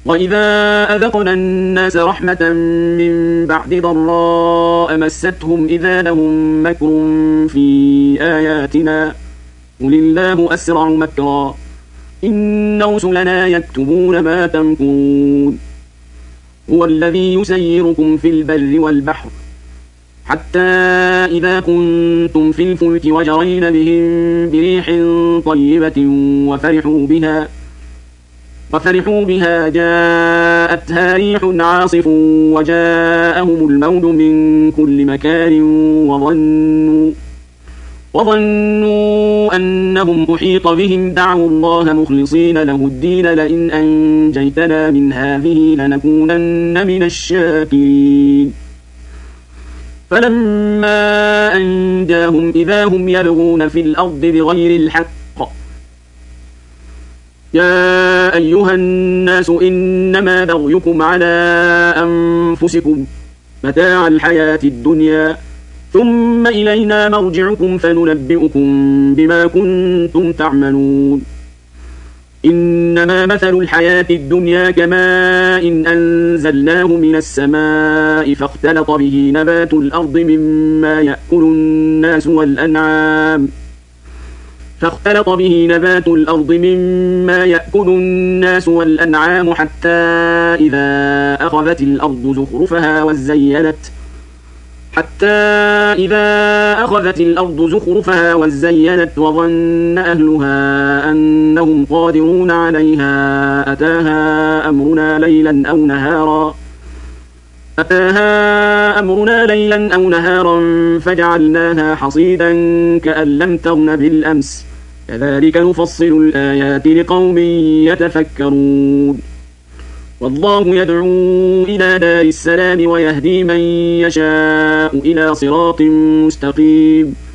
وإذا أذقنا الناس رحمة من بعد ضراء مستهم إذا لهم مكر في آياتنا قل الله أسرع مكرا إن رسلنا يكتبون ما تمكرون هو الذي يسيركم في البر والبحر حتى إذا كنتم في الفلك وجرين بهم بريح طيبة وفرحوا بها جاءتها ريح عاصف وجاءهم الموج من كل مكان وظنوا أنهم أحيط بهم دعوا الله مخلصين له الدين لئن أنجيتنا من هذه لنكونن من الشاكرين فلما أنجاهم إذا هم يبغون في الأرض بغير الحق يا أيها الناس إنما بغيكم على أنفسكم متاع الحياة الدنيا ثم إلينا مرجعكم فننبئكم بما كنتم تعملون إنما مثل الحياة الدنيا كماء إن أنزلناه من السماء فاختلط به نبات الأرض مما يأكل الناس والأنعام حتى إذا أخذت الأرض زخرفها وزينت وظن أهلها أنهم قادرون عليها أتاها أمرنا ليلا أو نهارا فجعلناها حصيدا كأن لم تغن بالأمس كذلك نفصل الآيات لقوم يتفكرون والله يدعو إلى دار السلام ويهدي من يشاء إلى صراط مستقيم